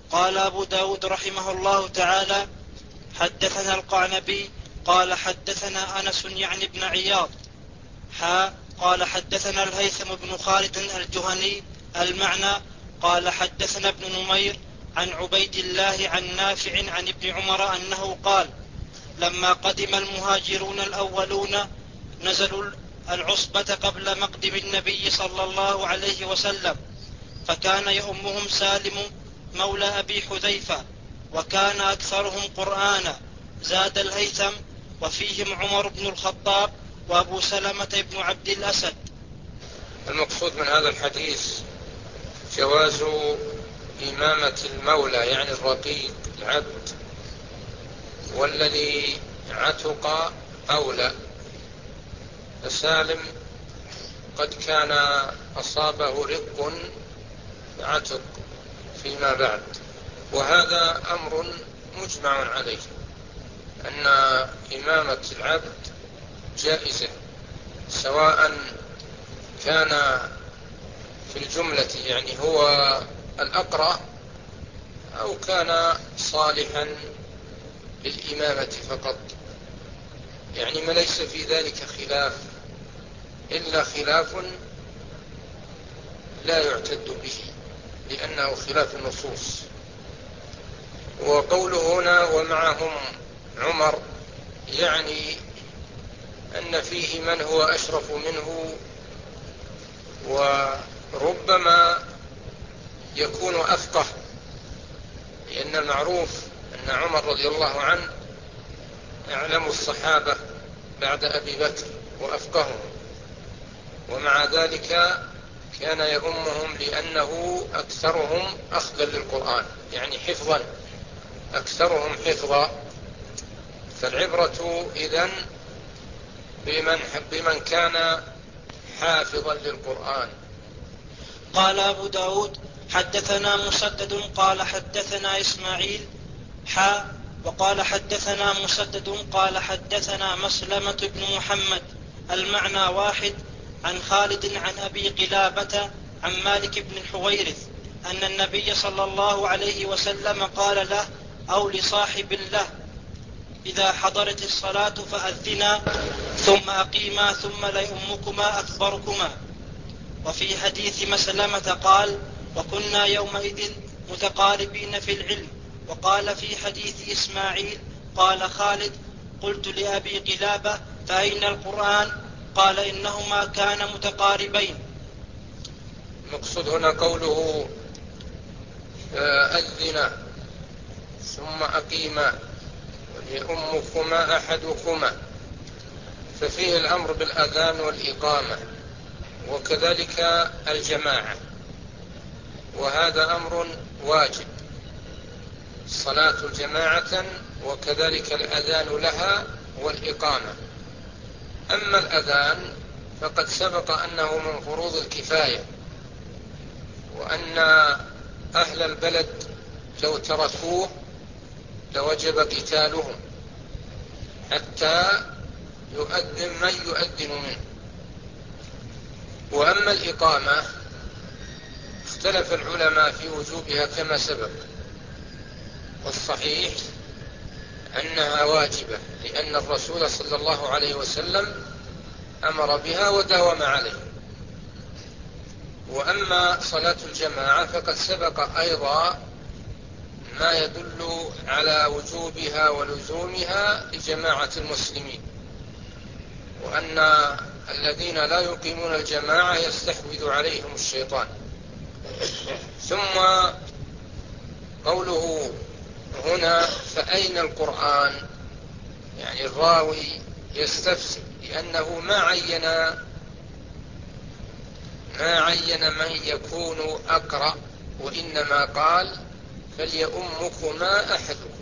قال أبو داود رحمه الله تعالى: حدثنا القعنبي قال حدثنا أنس يعني بن عياض قال حدثنا الهيثم بن خالد الجهني المعنى قال حدثنا ابن نمير عن عبيد الله عن نافع عن ابن عمر أنه قال: لما قدم المهاجرون الأولون نزلوا العصبة قبل مقدم النبي صلى الله عليه وسلم، فكان يؤمهم سالم مولى أبي حذيفة، وكان أكثرهم قرآنا، زاد الهيثم: وفيهم عمر بن الخطاب وأبو سلمة بن عبد الأسد. المقصود من هذا الحديث جواز إمامة المولى يعني الرقيق العبد، والذي عتق أولى. فسالم قد كان أصابه رق عتق فيما بعد، وهذا أمر مجمع عليه أن إمامة العبد جائزة، سواء كان في الجملة يعني هو الأقرأ أو كان صالحا للإمامة فقط، يعني ما ليس في ذلك خلاف إلا خلاف لا يعتد به لأنه خلاف النصوص. وقوله هنا ومعهم عمر يعني أن فيه من هو أشرف منه، وربما يكون أفقه، لأن المعروف أن عمر رضي الله عنه أعلم الصحابة بعد أبي بكر وأفقههم، ومع ذلك كان يؤمهم لأنه أكثرهم أخذا للقرآن، يعني حفظا، أكثرهم حفظا. فالعبرة إذن بمن كان حافظا للقرآن. قال أبو داود حدثنا مسدد قال حدثنا إسماعيل وقال حدثنا مسدد قال حدثنا مسلمة بن محمد المعنى واحد، عن خالد عن أبي قلابة عن مالك بن الحويرث أن النبي صلى الله عليه وسلم قال له أو لصاحب له: إذا حضرت الصلاة فأذنا ثم أقيما ثم ليؤمكما أكبركما. وفي حديث مسلمة قال: وكنا يومئذ متقاربين في العلم. وقال في حديث إسماعيل قال خالد: قلت لأبي قلابة: فأين القرآن؟ قال: إنهما كان متقاربين. المقصود هنا قوله أذنا ثم أقيما وليؤمكما أحدكما، ففيه الأمر بالأذان والإقامة، وكذلك الجماعة، وهذا أمر واجب، الصلاة جماعة وكذلك الأذان لها والإقامة. أما الأذان فقد سبق أنه من فروض الكفاية، وأن أهل البلد لو تركوه لوجب قتالهم حتى يؤذن من يؤذن منه. وأما الإقامة اختلف العلماء في وجوبها كما سبق، والصحيح أنها واجبة، لأن الرسول صلى الله عليه وسلم أمر بها وداوم عليه. وأما صلاة الجماعة فقد سبق أيضا ما يدل على وجوبها ولزومها لجماعة المسلمين، وأن الذين لا يقيمون الجماعة يستحوذ عليهم الشيطان. ثم قوله هنا فأين القرآن، يعني الراوي يستفسر، لأنه ما عين من يكون أقرأ، وإنما قال فليؤمكما أحدكم.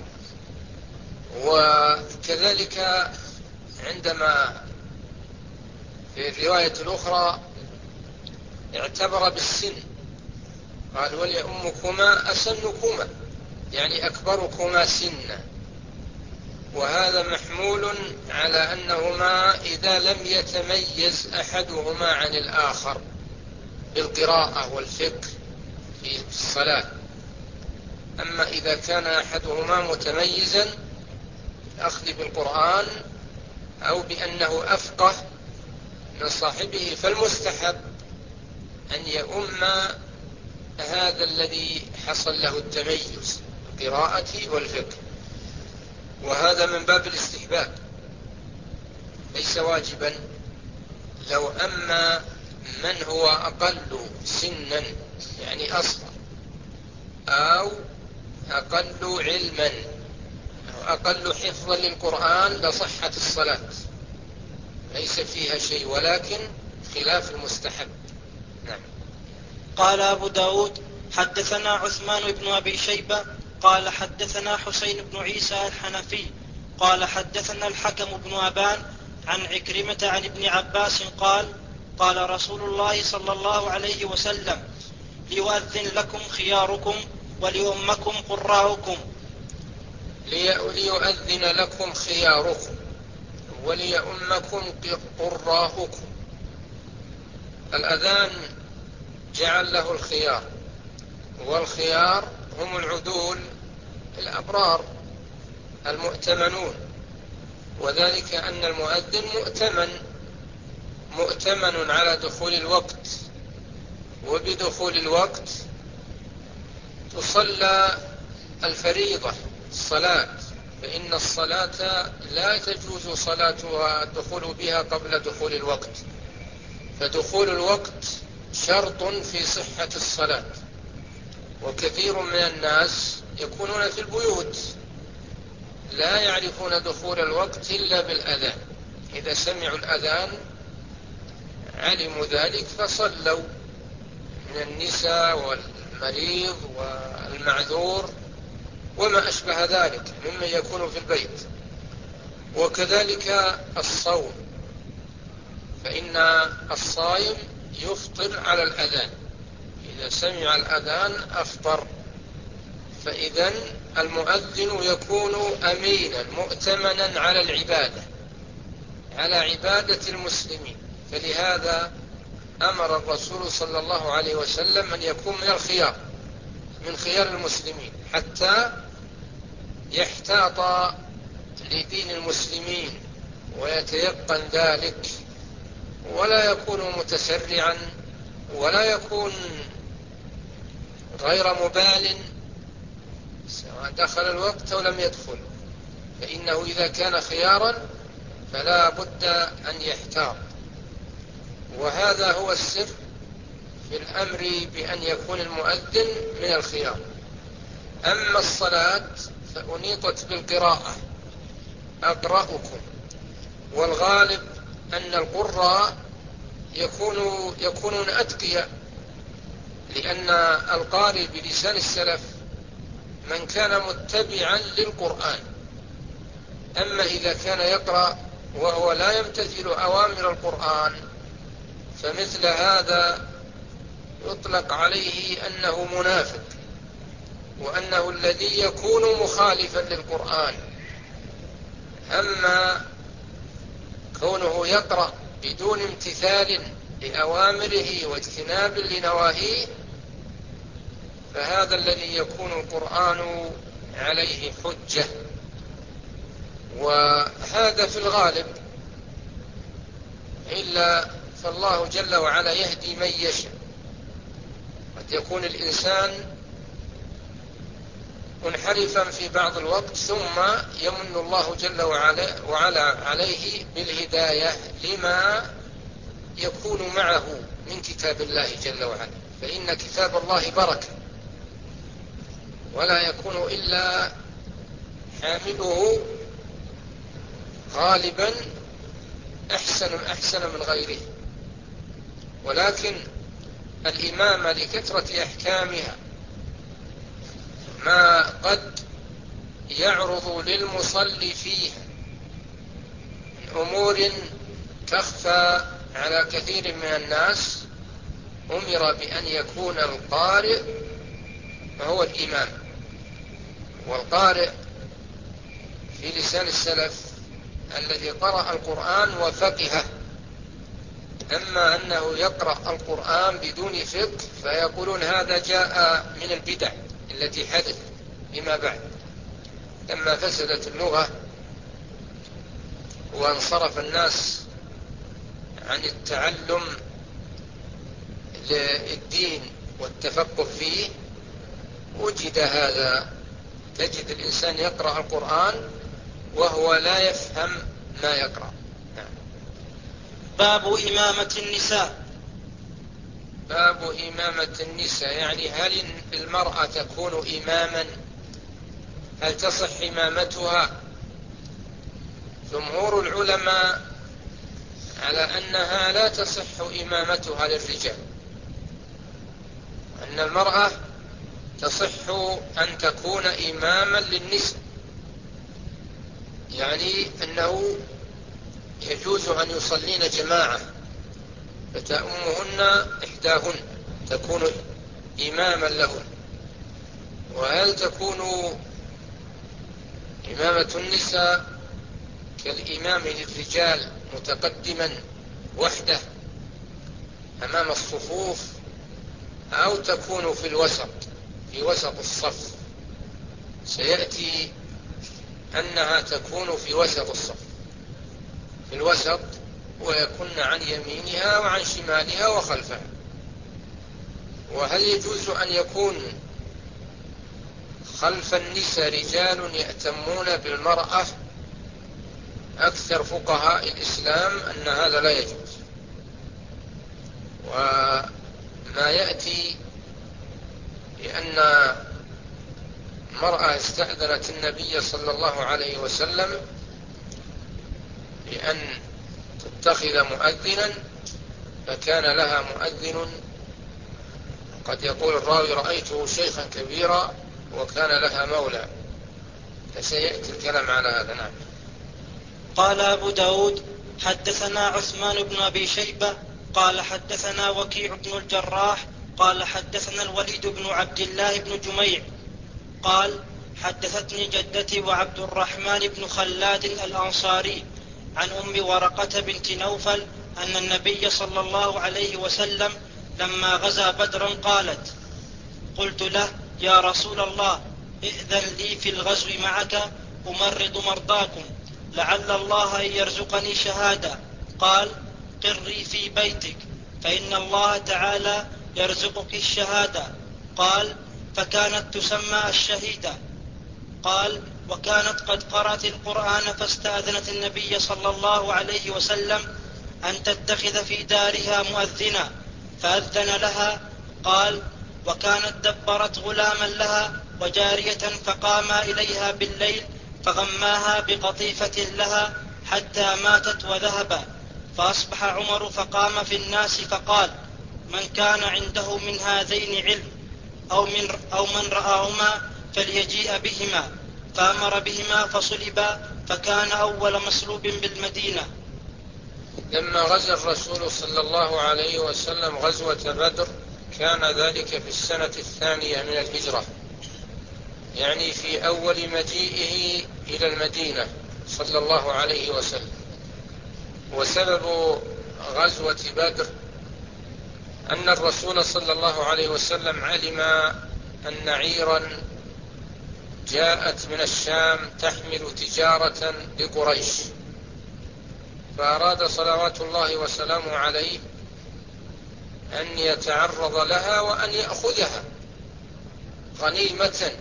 وكذلك عندما في الرواية الأخرى اعتبر بالسن، قال وليؤمكما أسنكما، يعني أكبركما سنا، وهذا محمول على أنهما إذا لم يتميز أحدهما عن الآخر بالقراءة والفقه في الصلاة. أما إذا كان أحدهما متميزا الأخذ بالقرآن أو بأنه أفقه من صاحبه، فالمستحب أن يؤم هذا الذي حصل له التميز القراءة والفقه، وهذا من باب الاستحباب ليس واجبا. لو أما من هو أقل سنا يعني أصغر أو أقل علما أو أقل حفظا للقرآن لصحت الصلاة، ليس فيها شيء، ولكن خلاف المستحب. نعم. قال أبو داود حدثنا عثمان بن أبي شيبة قال حدثنا حسين بن عيسى الحنفي قال حدثنا الحكم بن أبان عن عكرمة عن ابن عباس قال قال رسول الله صلى الله عليه وسلم ليؤذن لكم خياركم وليؤمكم قراؤكم. ليؤذن لكم خياركم وليؤمكم قراؤكم. الأذان جعل له الخيار، والخيار هم العدول الأبرار المؤتمنون، وذلك أن المؤذن مؤتمن على دخول الوقت، وبدخول الوقت تصلى الفريضة الصلاة، فإن الصلاة لا تجوز صلاتها الدخول بها قبل دخول الوقت، فدخول الوقت شرط في صحة الصلاة. وكثير من الناس يكونون في البيوت لا يعرفون دخول الوقت إلا بالأذان، إذا سمعوا الأذان علموا ذلك فصلوا، من النساء والمريض والمعذور وما أشبه ذلك ممن يكون في البيت. وكذلك الصوم، فإن الصائم يفطر على الأذان، إذا سمع الأذان أفطر. فإذن المؤذن يكون أمينا مؤتمنا على العبادة، على عبادة المسلمين، فلهذا أمر الرسول صلى الله عليه وسلم أن يكون من الخيار، من خيار المسلمين، حتى يحتاط لدين المسلمين ويتيقن ذلك، ولا يكون متسرعا، ولا يكون غير مبال سواء دخل الوقت أو لم يدخل، فإنه إذا كان خيارا فلا بد أن يحتاط. وهذا هو السر في الأمر بأن يكون المؤذن من الخيار. أما الصلاة فأنيطت بالقراءة، أقرأكم، والغالب أن القراء يكونون أتقياء، لأن القارئ بلسان السلف من كان متبعا للقرآن. أما إذا كان يقرأ وهو لا يمتثل أوامر القرآن فمثل هذا يطلق عليه أنه منافق، وأنه الذي يكون مخالفا للقرآن. أما كونه يقرأ بدون امتثال لأوامره واجتناب لنواهيه فهذا الذي يكون القرآن عليه حجة. وهذا في الغالب، إلا فالله جل وعلا يهدي من يشاء. قد يكون الإنسان منحرفا في بعض الوقت ثم يمن الله جل وعلا عليه بالهداية لما يكون معه من كتاب الله جل وعلا، فإن كتاب الله بركة ولا يكون إلا حامله غالبا أحسن من غيره. ولكن الإمامة لكثرة أحكامها ما قد يعرض للمصلي فيها من أمور تخفى على كثير من الناس، أمر بأن يكون القارئ هو الإمام. والقارئ في لسان السلف الذي قرأ القرآن وفقهه. أما أنه يقرأ القرآن بدون فقه فيقولون هذا جاء من البدع التي حدث، فيما بعد لما فسدت اللغة وانصرف الناس عن التعلم للدين والتفقه فيه، وجد هذا. تجد الإنسان يقرأ القرآن وهو لا يفهم ما يقرأ. باب إمامة النساء. باب إمامة النساء، يعني هل المرأة تكون إماما؟ هل تصح إمامتها؟ جمهور العلماء على أنها لا تصح إمامتها للرجال، أن المرأة تصح أن تكون إماما للنساء، يعني أنه يجوز أن يصلين جماعة فتأمهن إحداهن تكون إماما لهن. وهل تكون إمامة النساء كالإمام للرجال متقدما وحده أمام الصفوف، أو تكون في الوسط، في وسط الصف؟ سيأتي أنها تكون في وسط الصف، في الوسط، ويكون عن يمينها وعن شمالها وخلفها. وهل يجوز أن يكون خلف النساء رجال يأتمون بالمرأة؟ أكثر فقهاء الإسلام أن هذا لا يجوز. وما يأتي لأن مرأة استأذنت النبي صلى الله عليه وسلم بأن تتخذ مؤذنا، فكان لها مؤذن، قد يقول الراوي رأيته شيخا كبيرا وكان لها مولى، فسيأتي الكلام على هذا. نعم. قال أبو داود حدثنا عثمان بن أبي شيبة قال حدثنا وكيع بن الجراح قال حدثنا الوليد بن عبد الله بن جميع قال حدثتني جدتي وعبد الرحمن بن خلاد الأنصاري عن أم ورقة بنت نوفل أن النبي صلى الله عليه وسلم لما غزا بدرا قالت: قلت له: يا رسول الله، ائذن لي في الغزو معك أمرض مرضاكم، لعل الله أن يرزقني شهادة. قال: قري في بيتك فإن الله تعالى يرزقك الشهادة. قال: فكانت تسمى الشهيدة. قال: وكانت قد قرأت القرآن فاستأذنت النبي صلى الله عليه وسلم أن تتخذ في دارها مؤذنا فأذن لها. قال: وكانت دبرت غلاما لها وجارية فقاما إليها بالليل فغماها بقطيفة لها حتى ماتت وذهبا. فأصبح عمر فقام في الناس فقال: من كان عنده من هذين علم أو من رآهما فليجيء بهما. فأمر بهما فصلبا، فكان أول مصلوب بالمدينة. لما غزا الرسول صلى الله عليه وسلم غزوة بدر كان ذلك في السنة 2 من الهجرة، يعني في أول مجيئه إلى المدينة صلى الله عليه وسلم. وسبب غزوة بدر أن الرسول صلى الله عليه وسلم علم أن عيرا جاءت من الشام تحمل تجارة لقريش، فأراد صلوات الله وسلامه عليه أن يتعرض لها وأن يأخذها غنيمة،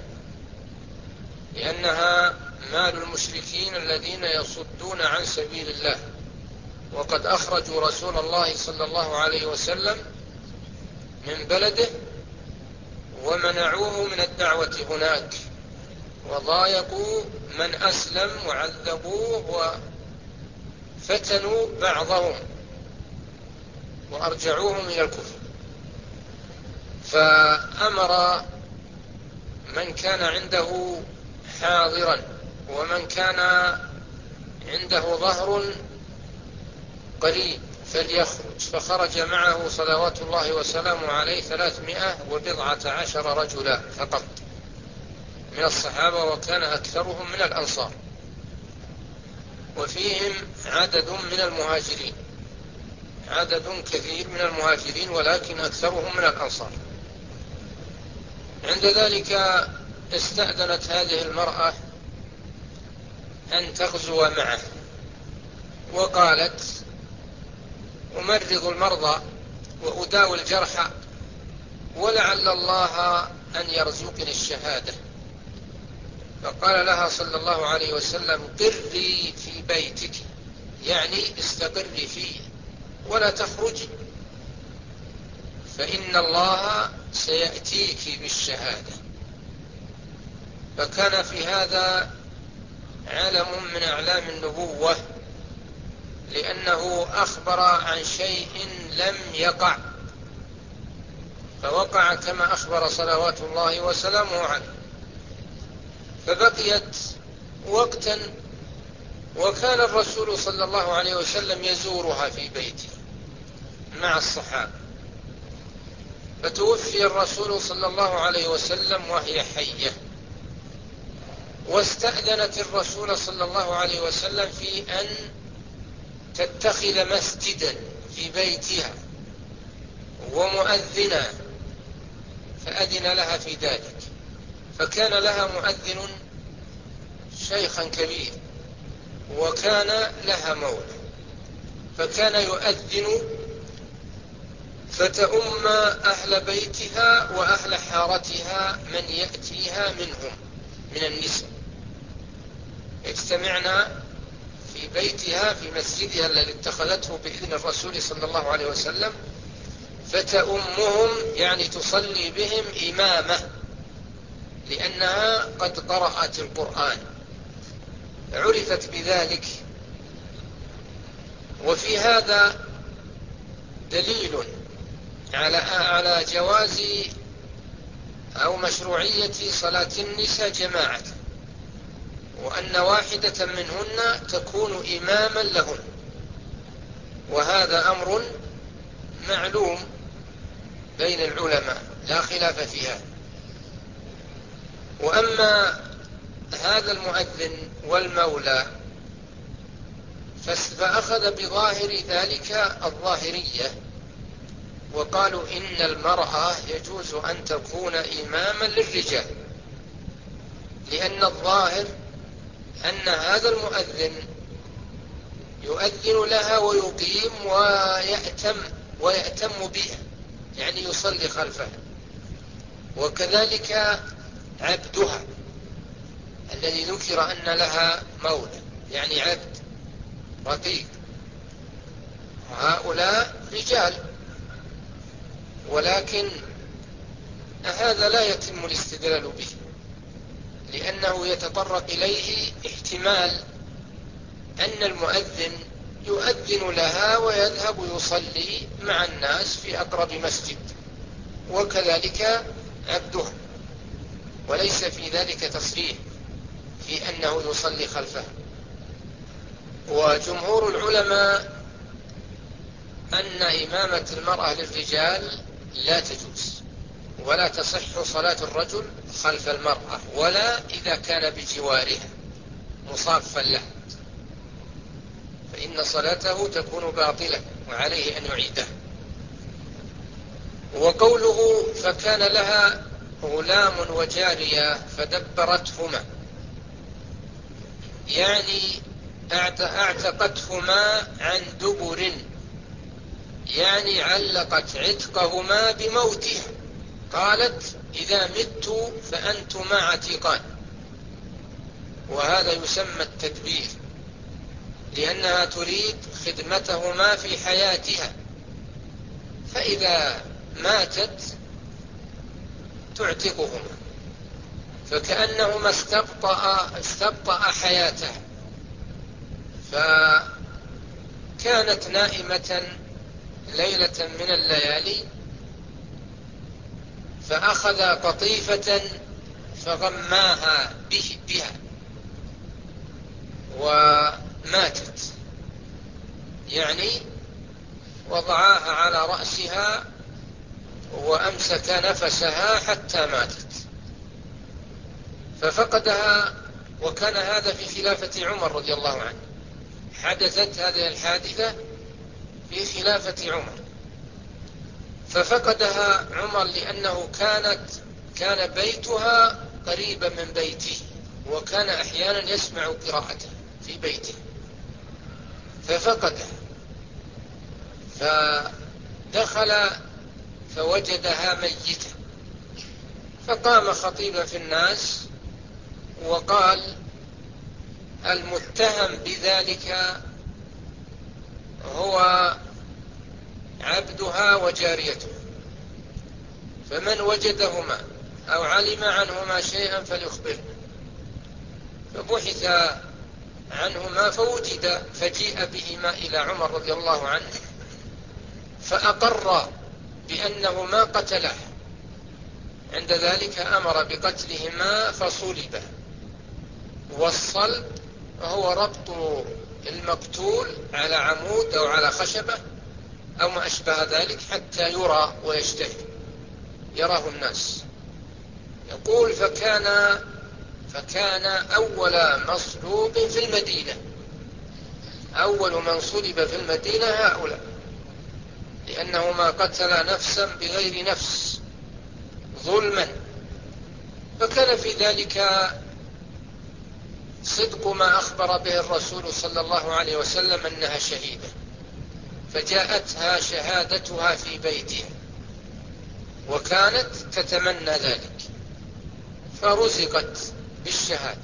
لأنها مال المشركين الذين يصدون عن سبيل الله، وقد أخرجوا رسول الله صلى الله عليه وسلم من بلده ومنعوه من الدعوة هناك، وضايقوا من أسلم وعذبوه وفتنوا بعضهم وأرجعوهم إلى الكفر. فأمر من كان عنده حاضرا ومن كان عنده ظهر قريب فليخرج، فخرج معه صلوات الله وسلامه عليه 319 رجلا فقط من الصحابة، وكان أكثرهم من الأنصار، وفيهم عدد من المهاجرين، عدد كثير من المهاجرين ولكن أكثرهم من الأنصار. عند ذلك استأذنت هذه المرأة أن تغزو معه، وقالت: أمرض المرضى وأداوي الجرحى، ولعل الله أن يرزقني الشهادة. فقال لها صلى الله عليه وسلم: قري في بيتك، يعني استقري فيه ولا تخرجي، فإن الله سيأتيك بالشهادة. فكان في هذا علم من أعلام النبوة، لأنه أخبر عن شيء لم يقع، فوقع كما أخبر صلوات الله وسلامه عليه. فبقيت وقتا، وكان الرسول صلى الله عليه وسلم يزورها في بيته مع الصحابة، فتوفي الرسول صلى الله عليه وسلم وهي حية، واستأذنت الرسول صلى الله عليه وسلم في أن تتخذ مسجدا في بيتها ومؤذنا، فأذن لها في ذلك. فكان لها مؤذن شيخا كبير، وكان لها مولى، فكان يؤذن فتؤم أهل بيتها وأهل حارتها من يأتيها منهم من النساء، اجتمعنا في بيتها في مسجدها الذي اتخذته بإذن الرسول صلى الله عليه وسلم، فتؤمهم يعني تصلي بهم إمامة، لأنها قد قرأت القرآن، عرفت بذلك. وفي هذا دليل على جواز أو مشروعية صلاة النساء جماعة، وأن واحدة منهن تكون إماما لهن، وهذا أمر معلوم بين العلماء لا خلاف فيها. وأما هذا المؤذن والمولى فأخذ بظاهر ذلك الظاهرية، وقالوا إن المرأة يجوز أن تكون إماما للرجال، لأن الظاهر أن هذا المؤذن يؤذن لها ويقيم ويأتم بها، يعني يصلي خلفها. وكذلك عبدها الذي ذكر أن لها مولى، يعني عبد رقيق، هؤلاء رجال، ولكن هذا لا يتم الاستدلال به، لأنه يتطرق إليه احتمال أن المؤذن يؤذن لها ويذهب يصلي مع الناس في أقرب مسجد، وكذلك عبدها، وليس في ذلك تصريح في أنه يصلي خلفه. وجمهور العلماء أن إمامة المرأة للرجال لا تجوز، ولا تصح صلاة الرجل خلف المرأة، ولا إذا كان بجوارها مصافا له، فإن صلاته تكون باطلة وعليه أن يعيدها. وقوله فكان لها غلام وجارية فدبرتهما، يعني اعتقتهما عن دبر، يعني علقت عتقهما بموتها، قالت إذا مت فأنتما عتيقان. وهذا يسمى التدبير، لأنها تريد خدمتهما في حياتها، فإذا ماتت تعتقهما، فكأنهما استبطأ حياتها. فكانت نائمة ليلة من الليالي، فأخذ قطيفة فغماها بها وماتت، يعني وضعاها على رأسها وأمسك نفسها حتى ماتت ففقدها. وكان هذا في خلافة عمر رضي الله عنه، حدثت هذه الحادثة في خلافة عمر، ففقدها عمر لأنه كان بيتها قريبة من بيته، وكان أحيانا يسمع قراءته في بيته ففقده، فدخل فوجدها ميتة، فقام خطيبا في الناس وقال: المتهم بذلك هو عبدها وجاريته، فمن وجدهما أو علم عنهما شيئا فليخبره. فبحث عنهما فوجد، فجيء بهما إلى عمر رضي الله عنه، فأقر بأنه ما قتله. عند ذلك أمر بقتلهما فصلبا. والصلب هو ربط المقتول على عمود أو على خشبة أو ما أشبه ذلك حتى يرى ويشتهي، يراه الناس. يقول: فكان أول مصلوب في المدينة، أول من صلب في المدينة هؤلاء، لأنه ما قتل نفسا بغير نفس ظلما. فكان في ذلك صدق ما أخبر به الرسول صلى الله عليه وسلم أنها شهيدة، فجاءتها شهادتها في بيتها، وكانت تتمنى ذلك، فرزقت بالشهادة.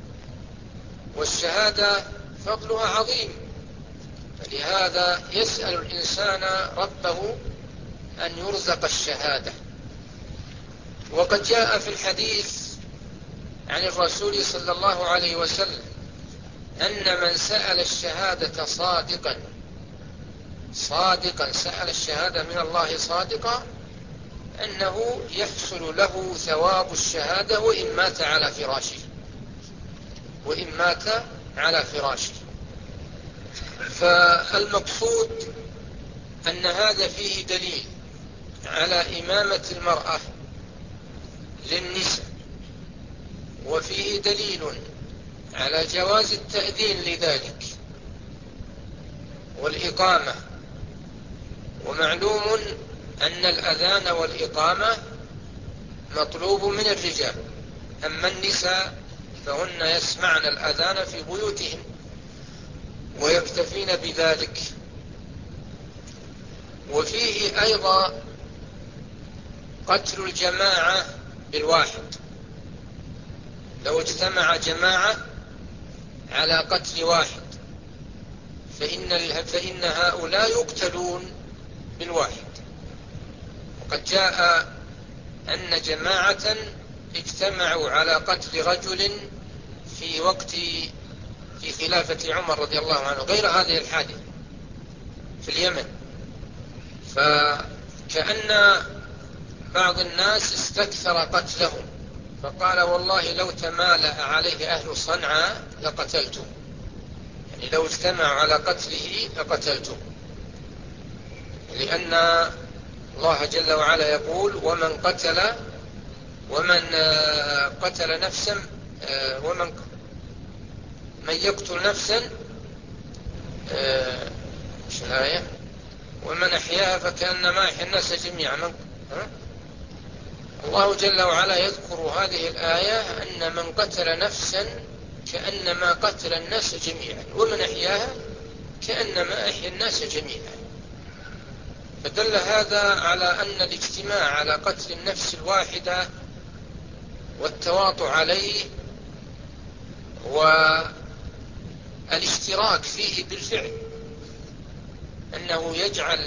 والشهادة فضلها عظيم، فلهذا يسأل الإنسان ربه أن يرزق الشهادة. وقد جاء في الحديث عن الرسول صلى الله عليه وسلم أن من سأل الشهادة صادقا سأل الشهادة من الله صادقا، أنه يحصل له ثواب الشهادة وإن مات على فراشه. فالمقصود أن هذا فيه دليل على إمامة المرأة للنساء، وفيه دليل على جواز التأذين لذلك والإقامة. ومعلوم أن الأذان والإقامة مطلوب من الرجال، أما النساء فهن يسمعن الأذان في بيوتهن ويكتفين بذلك. وفيه أيضا قتل الجماعة بالواحد، لو اجتمع جماعة على قتل واحد فإن هؤلاء يقتلون بالواحد. وقد جاء أن جماعة اجتمعوا على قتل رجل في خلافة عمر رضي الله عنه، غير هذه الحادثة في اليمن. فكأن بعض الناس استكثر قتلهم، فقال: والله لو تمالأ عليه أهل صنعاء لقتلته، يعني لو اجتمعوا على قتله لقتلته، لأن الله جل وعلا يقول: ومن قتل نفسا ومن يقتل نفسا ايش الآية؟ ومن أحياها فكأنما أحيا الناس جميعا. الله جل وعلا يذكر هذه الآية أن من قتل نفسا كأنما قتل الناس جميعا، ومن أحياها كأنما أحيا الناس جميعا. فدل هذا على أن الاجتماع على قتل النفس الواحدة والتواطؤ عليه والاشتراك فيه بالفعل أنه يجعل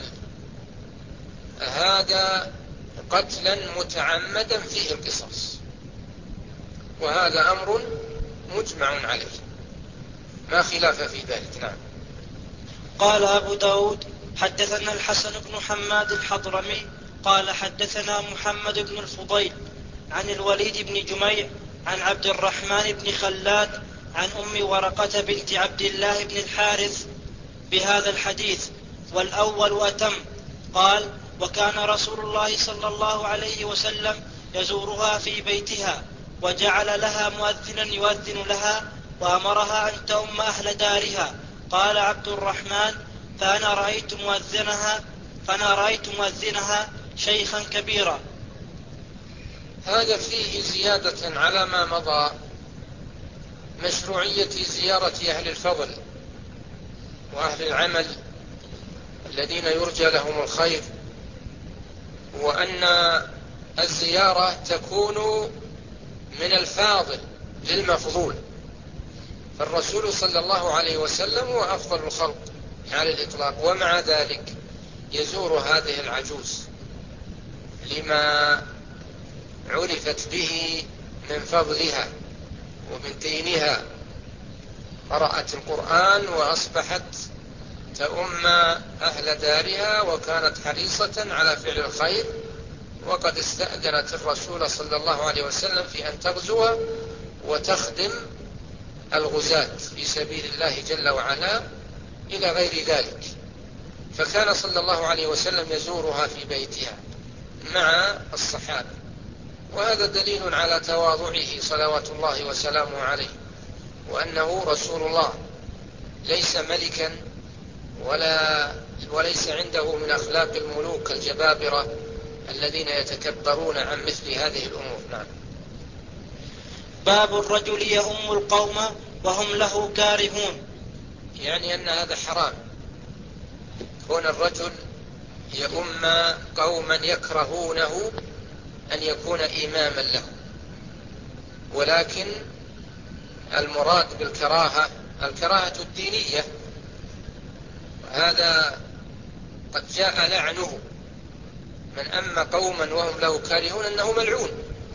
هذا قتلا متعمدا فيه القصاص، وهذا أمر مجمع عليه لا خلاف في ذلك. نعم. قال أبو داود: حدثنا الحسن بن حماد الحضرمي قال حدثنا محمد بن الفضيل عن الوليد بن جميع عن عبد الرحمن بن خلاد عن أم ورقة بنت عبد الله بن الحارث بهذا الحديث، والأول أتم. قال: وكان رسول الله صلى الله عليه وسلم يزورها في بيتها، وجعل لها مؤذنا يؤذن لها، وأمرها أن تؤم أهل دارها. قال عبد الرحمن: فأنا رأيت مؤذنها شيخا كبيرا. هذا فيه زيادة على ما مضى، مشروعية زيارة أهل الفضل وأهل العمل الذين يرجى لهم الخير، وأن الزيارة تكون من الفاضل للمفضول، فالرسول صلى الله عليه وسلم هو أفضل الخلق على الإطلاق، ومع ذلك يزور هذه العجوز لما عرفت به من فضلها ومن دينها، قرأت القرآن وأصبحت تؤم أهل دارها، وكانت حريصة على فعل الخير، وقد استأذنت الرسول صلى الله عليه وسلم في أن تغزو وتخدم الغزاة في سبيل الله جل وعلا إلى غير ذلك، فكان صلى الله عليه وسلم يزورها في بيتها مع الصحابة، وهذا دليل على تواضعه صلوات الله وسلامه عليه، وأنه رسول الله ليس ملكا وليس عنده من أخلاق الملوك الجبابرة الذين يتكبرون عن مثل هذه الأمور. نعم. باب الرجل يؤم القوم وهم له كارهون. يعني أن هذا حرام، كون الرجل يؤم قوما يكرهونه أن يكون إماما له، ولكن المراد بالكراهة الكراهة الدينية، هذا قد جاء لعنه، من أما قوما وهم له كارهون أنه ملعون.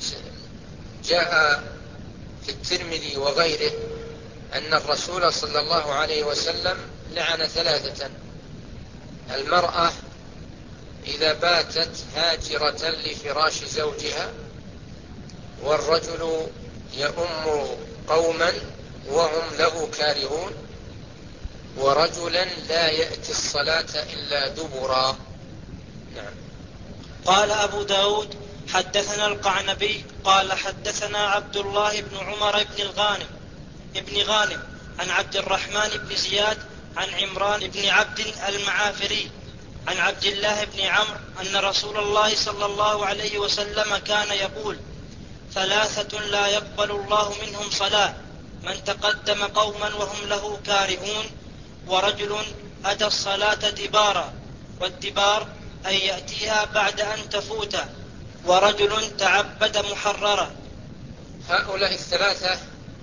جاء في الترمذي وغيره أن الرسول صلى الله عليه وسلم لعن ثلاثة: المرأة إذا باتت هاجرة لفراش زوجها، والرجل يؤم قوما وهم له كارهون، ورجلا لا يأتي الصلاة إلا دبرا. نعم. قال أبو داود حدثنا القعنبي قال حدثنا عبد الله بن عمر بن غانم عن عبد الرحمن بن زياد عن عمران بن عبد المعافري عن عبد الله بن عمرو أن رسول الله صلى الله عليه وسلم كان يقول: ثلاثة لا يقبل الله منهم صلاة: من تقدم قوما وهم له كارهون، ورجل أتى الصلاة دبارا، والدبار أن يأتيها بعد أن تفوت، ورجل تعبد محررا. هؤلاء الثلاثة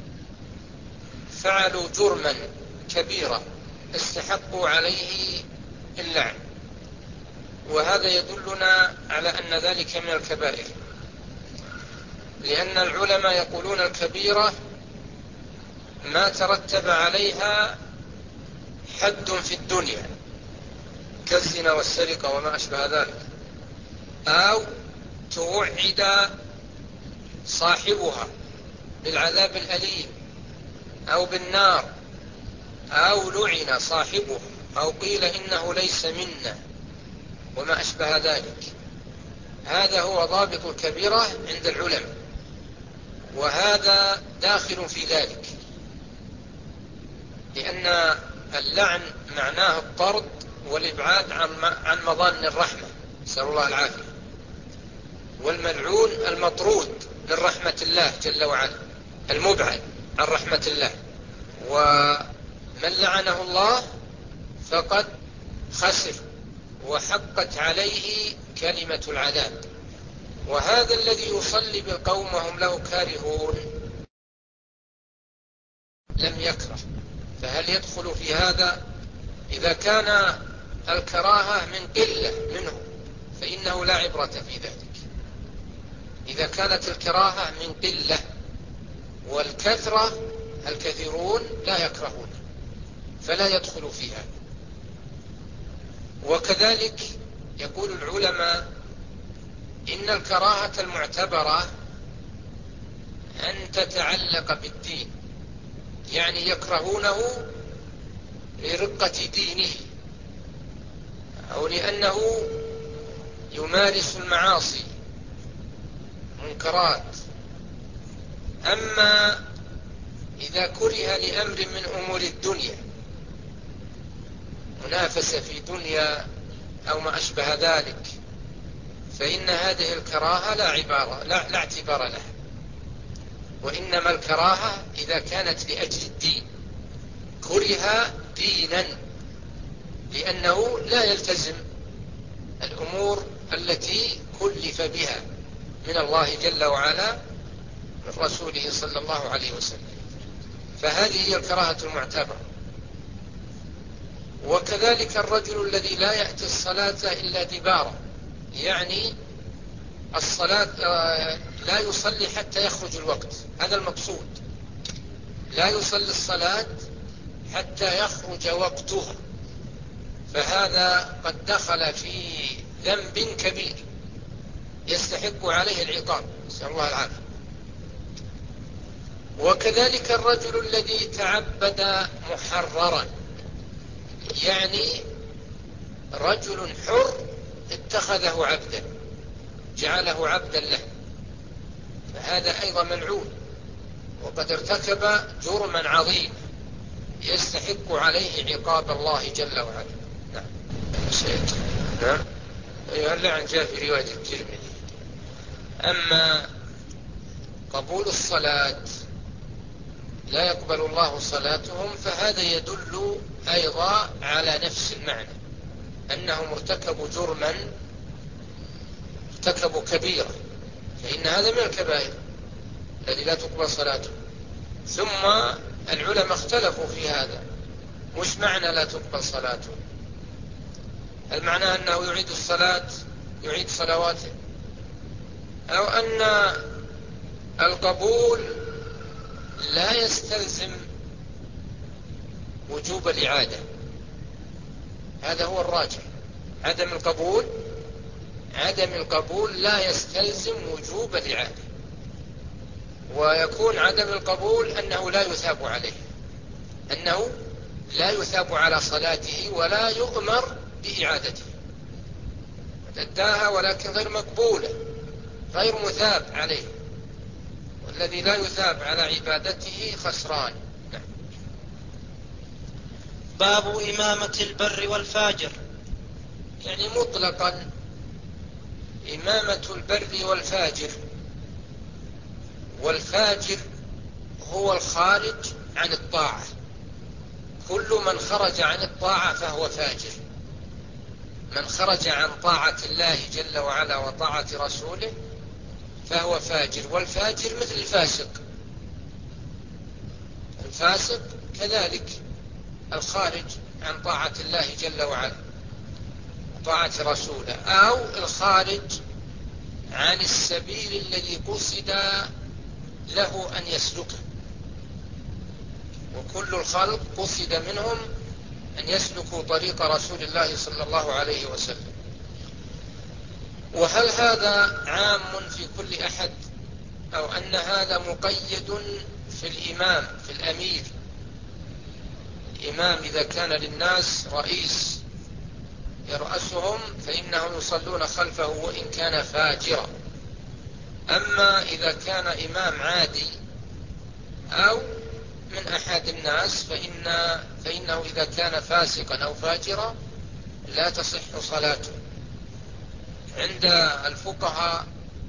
فعلوا جرما كبيرا استحقوا عليه اللعن، وهذا يدلنا على أن ذلك من الكبائر، لأن العلماء يقولون الكبيرة ما ترتب عليها حد في الدنيا كالزنا والسرقة وما أشبه ذلك، أو توعد صاحبها بالعذاب الأليم أو بالنار، أو لعن صاحبه، أو قيل إنه ليس منا وما أشبه ذلك. هذا هو ضابط الكبيرة عند العلماء، وهذا داخل في ذلك، لأن اللعن معناه الطرد والإبعاد عن مظان الرحمة، نسأل الله العافية، والملعون المطرود من رحمة الله جل وعلا، المبعد عن رحمة الله، ومن لعنه الله فقد خسر وحقت عليه كلمة العذاب. وهذا الذي يصلي بالقوم وهم له كارهون لم يكره، فهل يدخل في هذا؟ إذا كان الكراهة من قلة منه فإنه لا عبرة في ذلك. إذا كانت الكراهة من قلة، والكثرة الكثيرون لا يكرهون، فلا يدخل في هذا. وكذلك يقول العلماء إن الكراهة المعتبرة أن تتعلق بالدين، يعني يكرهونه لرقة دينه أو لأنه يمارس المعاصي منكرات. أما إذا كره لأمر من أمور الدنيا، منافسة في دنيا أو ما أشبه ذلك، فإن هذه الكراهة لا اعتبار لها، وإنما الكراهة إذا كانت لأجل الدين، كره دينا لأنه لا يلتزم الأمور التي كلف بها من الله جل وعلا من رسوله صلى الله عليه وسلم، فهذه هي الكراهة المعتبرة. وكذلك الرجل الذي لا يأتي الصلاة إلا دبارا، يعني الصلاة لا يصلي حتى يخرج الوقت، هذا المقصود، لا يصلي الصلاة حتى يخرج وقتها، فهذا قد دخل في ذنب كبير يستحق عليه العقاب، نسأل الله العافية. وكذلك الرجل الذي تعبد محررا، يعني رجل حر اتخذه عبدا، جعله عبدا له، فهذا أيضا ملعون، وقد ارتكب جرما عظيما يستحق عليه عقاب الله جل وعلا. نعم. نعم. اللعن جاء في رواية الترمذي. أما قبول الصلاة لا يقبل الله صلاتهم، فهذا يدل أيضا على نفس المعنى، أنهم ارتكبوا جرما، ارتكبوا كبيرة، فإن هذا من الكبائر الذي لا تقبل صلاته. ثم العلماء اختلفوا في هذا، مش معنى لا تقبل صلاته؟ المعنى أنه يعيد الصلاة، يعيد صلواته، أو أن القبول لا يستلزم وجوب الإعادة؟ هذا هو الراجح، عدم القبول لا يستلزم وجوب الإعادة، ويكون عدم القبول أنه لا يثاب عليه، أنه لا يثاب على صلاته ولا يؤمر بإعادته، أداها ولكن غير مقبولة، غير مثاب عليه، والذي لا يثاب على عبادته خسران. باب إمامة البر والفاجر. يعني مطلقا إمامة البر والفاجر، والفاجر هو الخارج عن الطاعة، كل من خرج عن الطاعة فهو فاجر، من خرج عن طاعة الله جل وعلا وطاعة رسوله فهو فاجر. والفاجر مثل الفاسق، الفاسق كذلك الخارج عن طاعة الله جل وعلا وطاعة رسوله، أو الخارج عن السبيل الذي قصد له أن يسلكه، وكل الخلق قصد منهم أن يسلكوا طريق رسول الله صلى الله عليه وسلم. وهل هذا عام في كل أحد، أو أن هذا مقيد في الإمام، في الأمير؟ الإمام إذا كان للناس رئيس يرأسهم فإنهم يصلون خلفه وإن كان فاجرا. أما إذا كان إمام عادي أو من أحد الناس فإنه إذا كان فاسقا أو فاجرا لا تصح صلاته. عند الفقهاء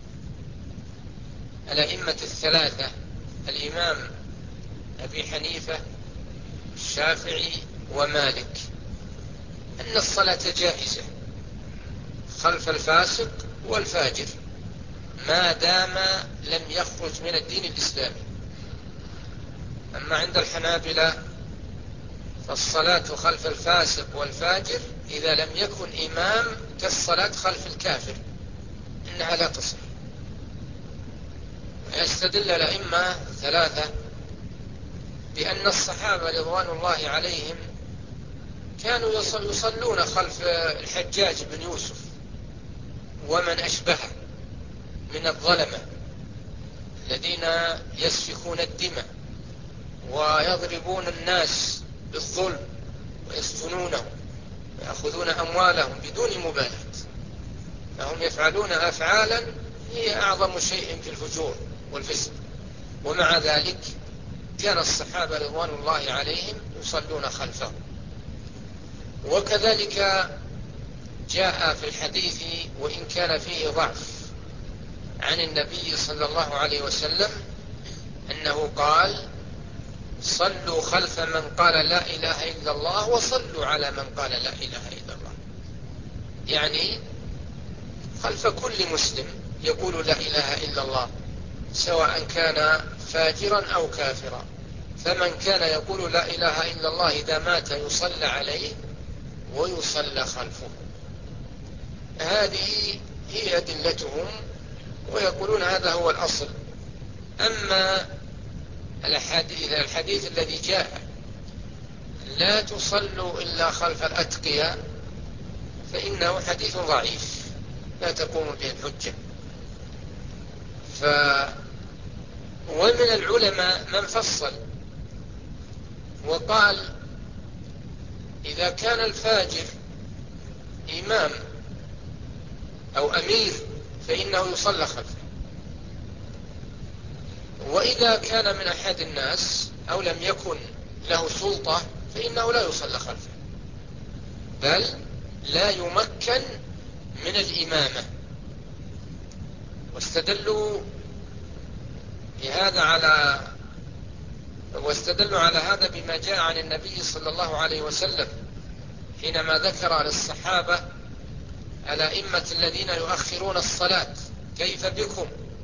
الأئمة الثلاثة، الإمام أبي حنيفة الشافعي ومالك، أن الصلاة جائزة خلف الفاسق والفاجر ما دام لم يخرج من الدين الإسلامي. أما عند الحنابلة فالصلاة خلف الفاسق والفاجر إذا لم يكن إمام كالصلاة خلف الكافر إنها لا تصح. ويستدل الأئمة ثلاثة بأن الصحابة رضوان الله عليهم كانوا يصلون خلف الحجاج بن يوسف ومن أشبهه من الظلمة الذين يسفكون الدماء ويضربون الناس بالظلم ويسجنونهم ويأخذون أموالهم بدون مبالاة، فهم يفعلون أفعالا هي أعظم شيء في الفجور والفسق، ومع ذلك كان الصحابة رضوان الله عليهم يصلون خلفه. وكذلك جاء في الحديث وإن كان فيه ضعف عن النبي صلى الله عليه وسلم أنه قال: صلوا خلف من قال لا إله إلا الله وصلوا على من قال لا إله إلا الله. يعني خلف كل مسلم يقول لا إله إلا الله، سواء كان فاجرا أو كافرا، فمن كان يقول لا إله إلا الله إذا مات يصلى عليه ويصلى خلفه. هذه هي أدلتهم، ويقولون هذا هو الأصل. أما الحديث الذي جاء لا تصلوا إلا خلف الأتقياء فإنه حديث ضعيف لا تقوم به الحجة. ومن العلماء من فصل وقال: إذا كان الفاجر إمام أو أمير فإنه يصلى خلفه، وإذا كان من أحد الناس أو لم يكن له سلطة فإنه لا يصلى خلفه، بل لا يمكن من الإمامة. واستدلوا على هذا بما جاء عن النبي صلى الله عليه وسلم حينما ذكر للصحابة الأئمة الذين يؤخرون الصلاة: كيف بكم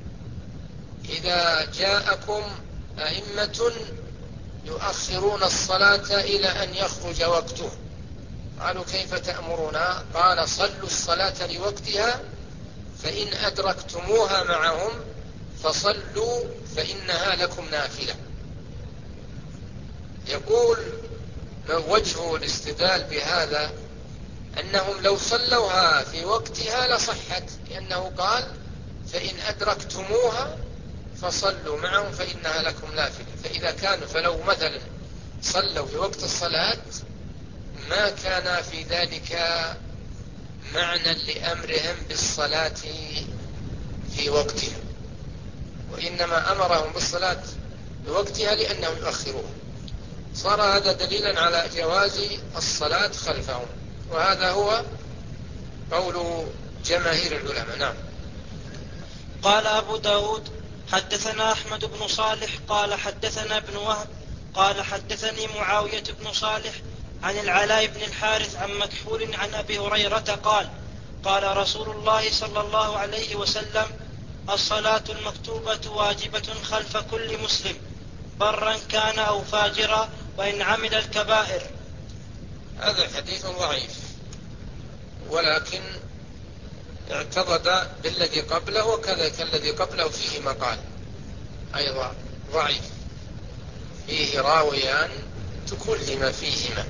إذا جاءكم أئمة يؤخرون الصلاة إلى أن يخرج وقته؟ قالوا: كيف تأمرنا؟ قال: صلوا الصلاة لوقتها، فإن أدركتموها معهم فصلوا فإنها لكم نافلة. يقول وجه الاستدلال بهذا أنهم لو صلوها في وقتها لصحت، لأنه قال: فإن أدركتموها فصلوا معهم فإنها لكم نافلة. فإذا كانوا فلو مثلا صلوا في وقت الصلاة ما كان في ذلك معنى لأمرهم بالصلاة في وقتها، وإنما أمرهم بالصلاة بوقتها لأنهم يؤخروها. صار هذا دليلا على جواز الصلاة خلفهم، وهذا هو قول جماهير العلماء. نعم. قال أبو داود: حدثنا أحمد بن صالح قال حدثنا ابن وهب قال حدثني معاوية بن صالح عن العلاء بن الحارث عن مكحول عن أبي هريرة قال: قال رسول الله صلى الله عليه وسلم: الصلاة المكتوبة واجبة خلف كل مسلم برا كان أو فاجرا وإن عمل الكبائر. هذا حديث ضعيف، ولكن اعتضد بالذي قبله، وكذلك الذي قبله فيه مقال أيضا ضعيف، فيه راويان تكلم فيهما.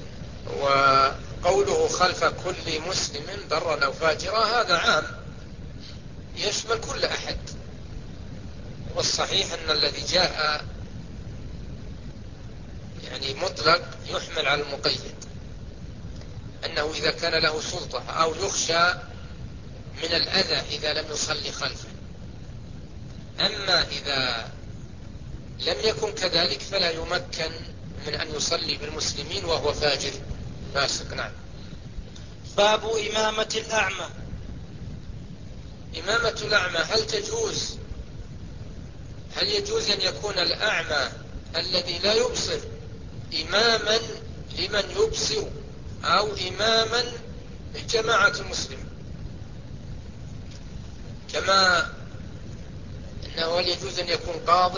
وقوله خلف كل مسلم برا أو فاجرا هذا عام يشمل كل أحد، والصحيح أن الذي جاء يعني مطلق يحمل على المقيد، أنه إذا كان له سلطة أو يخشى من الأذى إذا لم يصلي خلفه. أما إذا لم يكن كذلك فلا يمكن من أن يصلي بالمسلمين وهو فاجر فاسق. نعم. باب إمامة الأعمى. إمامة الأعمى هل تجوز؟ هل يجوز أن يكون الأعمى الذي لا يبصر إماما لمن يبصر أو إماما لجماعة المسلمين؟ كما أنه هل يجوز أن يكون قاض؟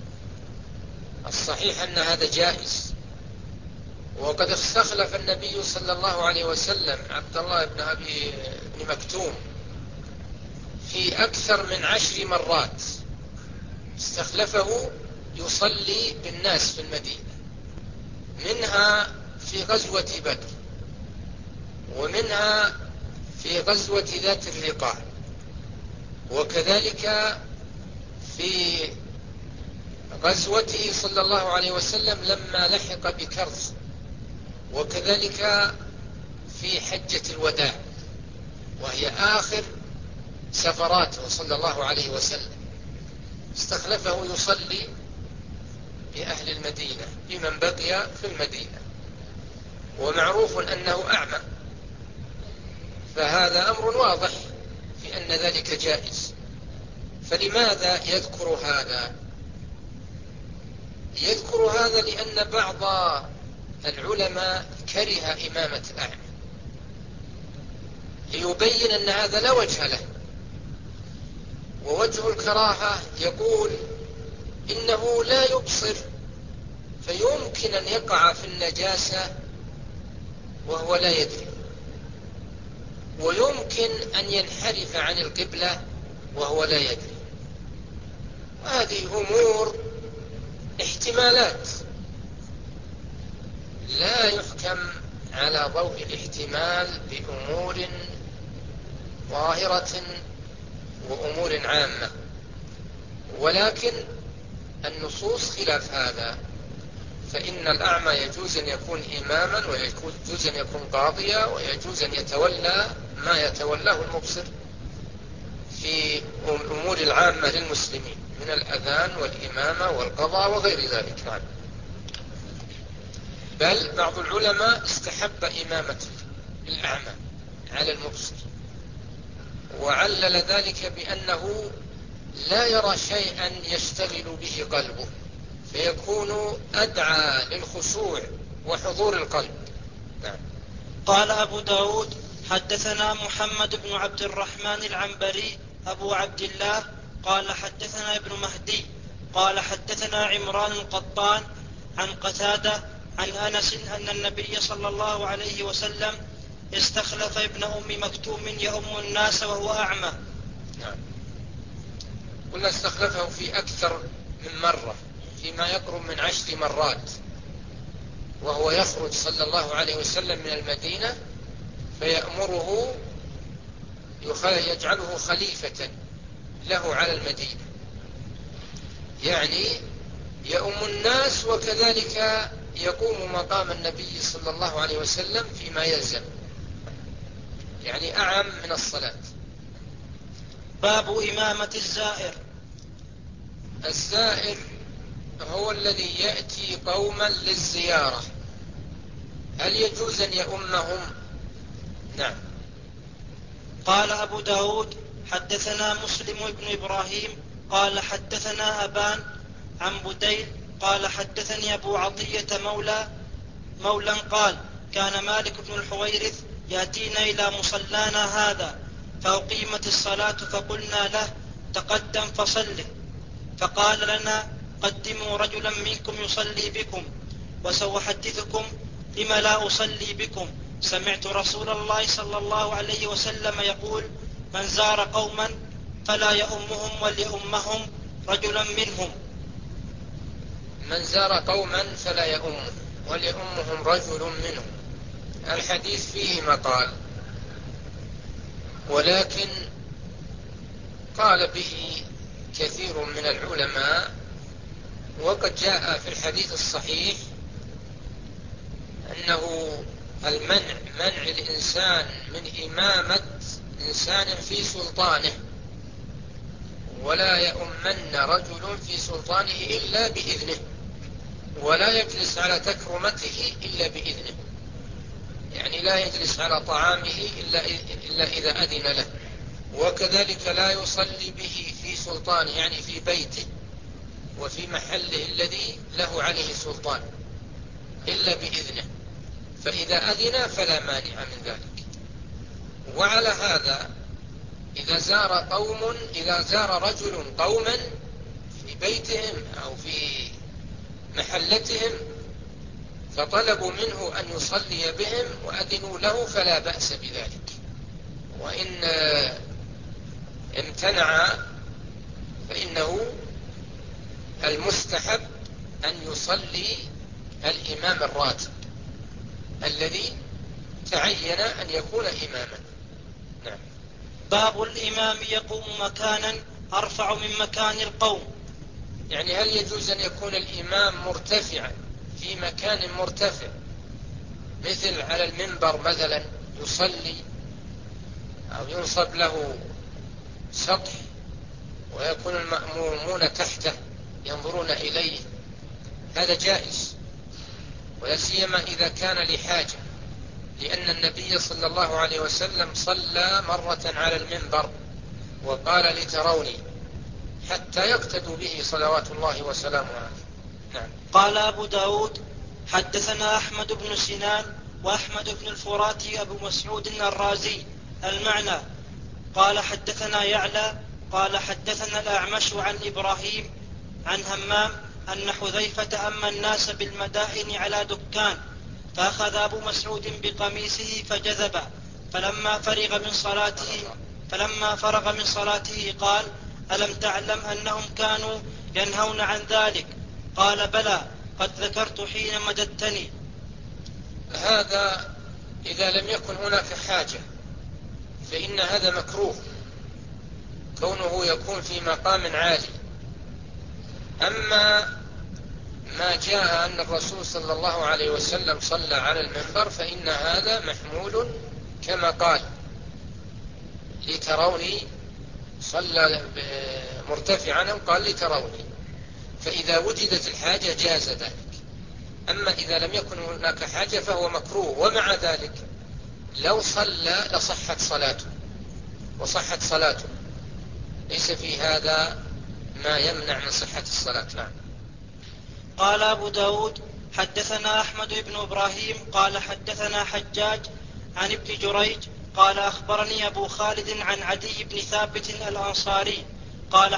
الصحيح أن هذا جائز، وقد استخلف النبي صلى الله عليه وسلم عبد الله بن مكتوم في أكثر من 10 مرات، استخلفه يصلي بالناس في المدينة، منها في غزوة بدر، ومنها في غزوة ذات الرقاع، وكذلك في غزوته صلى الله عليه وسلم لما لحق بكرز، وكذلك في حجة الوداع وهي آخر سفراته صلى الله عليه وسلم، استخلفه يصلي بأهل المدينة بمن بقي في المدينة، ومعروف أنه أعمى، فهذا أمر واضح في أن ذلك جائز. فلماذا يذكر هذا؟ يذكر هذا لأن بعض العلماء كره إمامة الأعمى، ليبين أن هذا لا وجه له. ووجه الكراهة يقول إنه لا يبصر، فيمكن أن يقع في النجاسة وهو لا يدري، ويمكن أن ينحرف عن القبلة وهو لا يدري. وهذه أمور احتمالات، لا يحكم على ضوء الاحتمال بأمور ظاهرة وأمور عامة، ولكن النصوص خلاف هذا. فإن الأعمى يجوز أن يكون إماما، ويجوز أن يكون قاضيا، ويجوز أن يتولى ما يتولاه المبصر في الأمور العامة للمسلمين من الأذان والإمامة والقضاء وغير ذلك. نعم. بل بعض العلماء استحب إمامة الأعمى على المبصر، وعلل ذلك بأنه لا يرى شيئا يشتغل به قلبه، فيكون أدعى للخشوع وحضور القلب. نعم. قال أبو داود حدثنا محمد بن عبد الرحمن العنبري أبو عبد الله قال حدثنا ابن مهدي قال حدثنا عمران القطان عن قتادة عن أنس أن النبي صلى الله عليه وسلم استخلف ابن أم مكتوم يؤم الناس وهو أعمى. نعم. قلنا استخلفه في أكثر من مرة، فيما يقرب من 10 مرات، وهو يخرج صلى الله عليه وسلم من المدينة فيأمره يجعله خليفة له على المدينة، يعني يؤم الناس وكذلك يقوم مقام النبي صلى الله عليه وسلم فيما يلزم، يعني أعم من الصلاة. باب إمامة الزائر. الزائر هو الذي يأتي قوما للزيارة، هل يجوز أن يؤمهم؟ نعم. قال أبو داود حدثنا مسلم بن إبراهيم قال حدثنا أبان عن بديل قال حدثني أبو عطية مولى قال كان مالك بن الحويرث يأتينا إلى مصلانا هذا فأقيمت الصلاة فقلنا له تقدم فصله، فقال لنا قدموا رجلا منكم يصلي بكم وسأحدثكم لما لا أصلي بكم. سمعت رسول الله صلى الله عليه وسلم يقول من زار قوما فلا يؤمهم وليؤمهم رجلا منهم. من زار قوما فلا يؤمهم وليؤمهم رجل منهم. الحديث فيه مقال، ولكن قال به كثير من العلماء، وقد جاء في الحديث الصحيح أنه منع الإنسان من إمامة إنسان في سلطانه، ولا يؤمن رجل في سلطانه إلا بإذنه، ولا يجلس على تكرمته إلا بإذنه، يعني لا يجلس على طعامه إلا إذا أذن له، وكذلك لا يصلي به في سلطانه يعني في بيته وفي محله الذي له عليه سلطان إلا بإذنه، فإذا أذن فلا مانع من ذلك. وعلى هذا إذا زار رجل قوما في بيتهم أو في محلتهم فطلبوا منه أن يصلي بهم وأذنوا له فلا بأس بذلك، وإن امتنع فإنه المستحب أن يصلي الإمام الراتب الذي تعين أن يكون إماما. نعم. باب الإمام يقوم مكانا أرفع من مكان القوم. يعني هل يجوز أن يكون الإمام مرتفعا في مكان مرتفع، مثل على المنبر مثلا يصلي، أو ينصب له سطح ويكون المأمومون تحته ينظرون إليه؟ هذا جائز، ولا سيما إذا كان لحاجة، لأن النبي صلى الله عليه وسلم صلى مرة على المنبر وقال لتروني، حتى يقتدوا به صلوات الله وسلامه عليه. نعم. قال أبو داود حدثنا أحمد بن سنان وأحمد بن الفراتي أبو مسعود الرازي المعنى. قال حدثنا يعلى قال حدثنا الأعمش عن إبراهيم عن همام أن حذيفة أما الناس بالمدائن على دكان، فأخذ أبو مسعود بقميصه فجذب، فلما فرغ من صلاته قال: ألم تعلم أنهم كانوا ينهون عن ذلك؟ قال: بلى، قد ذكرت حين مددتني. هذا إذا لم يكن هناك حاجة فإن هذا مكروه، كونه يكون في مقام عالي. أما ما جاء أن الرسول صلى الله عليه وسلم صلى على المنبر فإن هذا محمول كما قال لتروني، صلى مرتفعا قال لتروني، فإذا وجدت الحاجة جاز ذلك. أما إذا لم يكن هناك حاجة فهو مكروه، ومع ذلك لو صلى لصحت صلاته وصحت صلاته، ليس في هذا ما يمنع من صحة الصلاة. نعم. قال أبو داود حدثنا أحمد بن إبراهيم قال حدثنا حجاج عن ابن جريج قال أخبرني أبو خالد عن عدي بن ثابت الأنصاري قال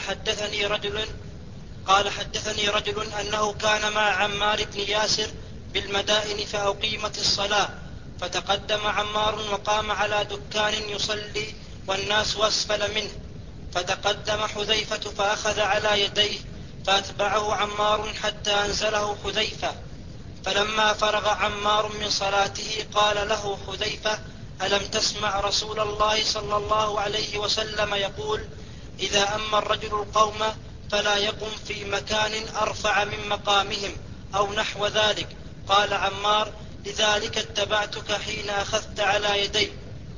حدثني رجل أنه كان مع عمار بن ياسر بالمدائن فأقيمت الصلاة، فتقدم عمار وقام على دكان يصلي والناس أسفل منه، فتقدم حذيفة فأخذ على يديه، فأتبعه عمار حتى أنزله حذيفة. فلما فرغ عمار من صلاته قال له حذيفة: ألم تسمع رسول الله صلى الله عليه وسلم يقول: إذا أما الرجل القوم فلا يقم في مكان أرفع من مقامهم أو نحو ذلك؟ قال عمار: لذلك اتبعتك حين أخذت على يدي.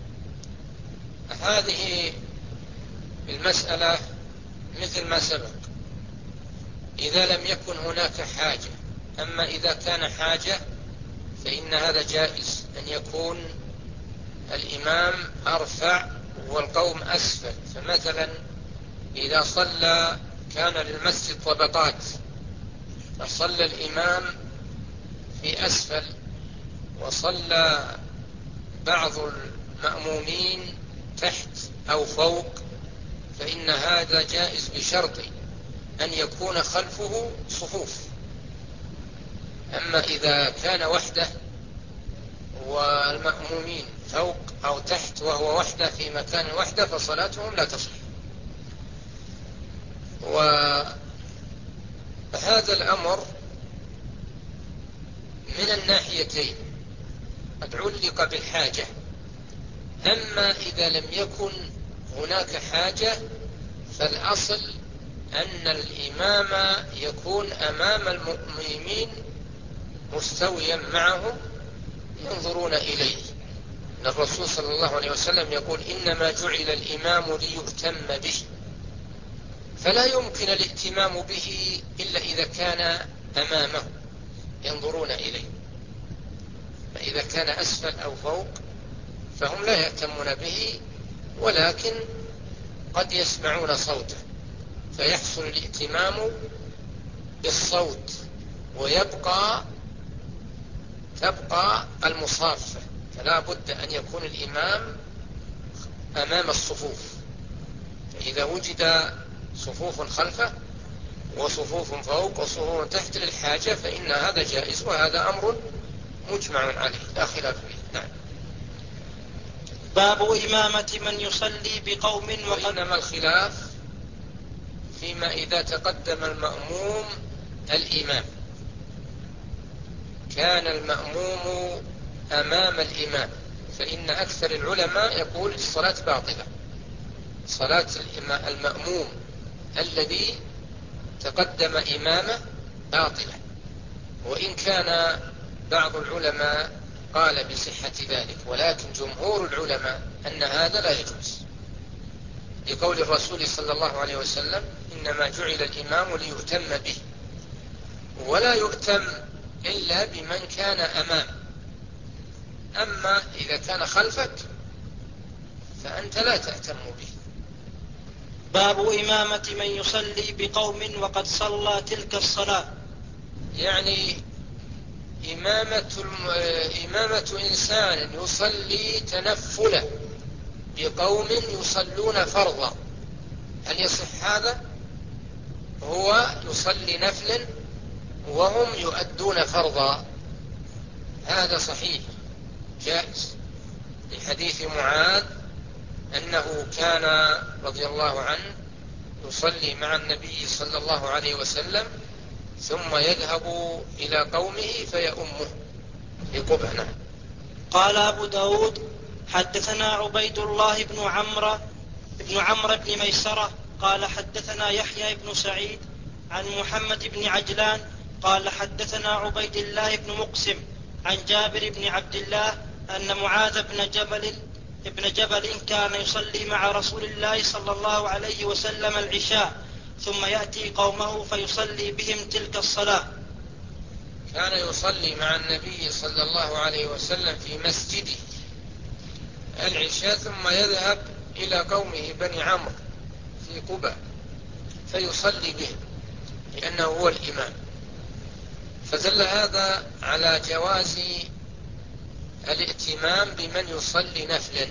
هذه المسألة مثل ما سبق، إذا لم يكن هناك حاجة. أما إذا كان حاجة فإن هذا جائز، أن يكون الإمام أرفع والقوم أسفل. فمثلا إذا صلى كان للمسجد طبقات، فصلى الإمام في أسفل وصلى بعض المأمومين تحت أو فوق، فإن هذا جائز بشرط أن يكون خلفه صفوف. أما إذا كان وحده والمأمومين فوق أو تحت وهو وحده في مكان وحده فصلاتهم لا تصح. وهذا الأمر من الناحيتين قد علق بالحاجة. أما إذا لم يكن هناك حاجة فالأصل أن الإمام يكون أمام المؤمنين مستويا معهم ينظرون إليه. الرسول صلى الله عليه وسلم يقول: إنما جعل الإمام ليؤتم به، فلا يمكن الائتمام به إلا إذا كان أمامه ينظرون إليه. فإذا كان أسفل أو فوق فهم لا يأتمون به، ولكن قد يسمعون صوته فيحصل الائتمام بالصوت، تبقى المصافة. فلا بد أن يكون الإمام أمام الصفوف. فإذا وجد صفوف خلفه وصفوف فوق وصفوف تحت للحاجة فإن هذا جائز، وهذا أمر مجمع عليه لا خلاف فيه. نعم. باب إمامة من يصلي بقوم وإنما الخلاف فيما إذا تقدم المأموم الإمام، كان المأموم أمام الإمام، فإن أكثر العلماء يقول الصلاة باطلة، صلاة المأموم الذي تقدم إمامه باطلة. وإن كان بعض العلماء قال بصحة ذلك، ولكن جمهور العلماء أن هذا لا يجوز، لقول الرسول صلى الله عليه وسلم: إنما جعل الإمام ليؤتم به، ولا يؤتم إلا بمن كان أمام. أما إذا كان خلفك فأنت لا تهتم به. باب إمامة من يصلي بقوم وقد صلى تلك الصلاة. يعني إمامة إنسان يصلي تنفلا بقوم يصلون فرضا، هل يصح هذا؟ هو يصلي نفلا وهم يؤدون فرضا، هذا صحيح جائز، لحديث معاذ أنه كان رضي الله عنه يصلي مع النبي صلى الله عليه وسلم ثم يذهب إلى قومه فيؤمه بقبنة. قال أبو داود حدثنا عبيد الله بن عمرو بن ميسرة قال حدثنا يحيى بن سعيد عن محمد بن عجلان قال حدثنا عبيد الله بن مقسم عن جابر بن عبد الله أن معاذ بن جبل كان يصلي مع رسول الله صلى الله عليه وسلم العشاء ثم يأتي قومه فيصلي بهم تلك الصلاة. كان يصلي مع النبي صلى الله عليه وسلم في مسجده العشاء ثم يذهب إلى قومه بني عمرو في قباء فيصلي بهم لأنه هو الإمام، فدل هذا على جواز الائتمام بمن يصلي نفلا،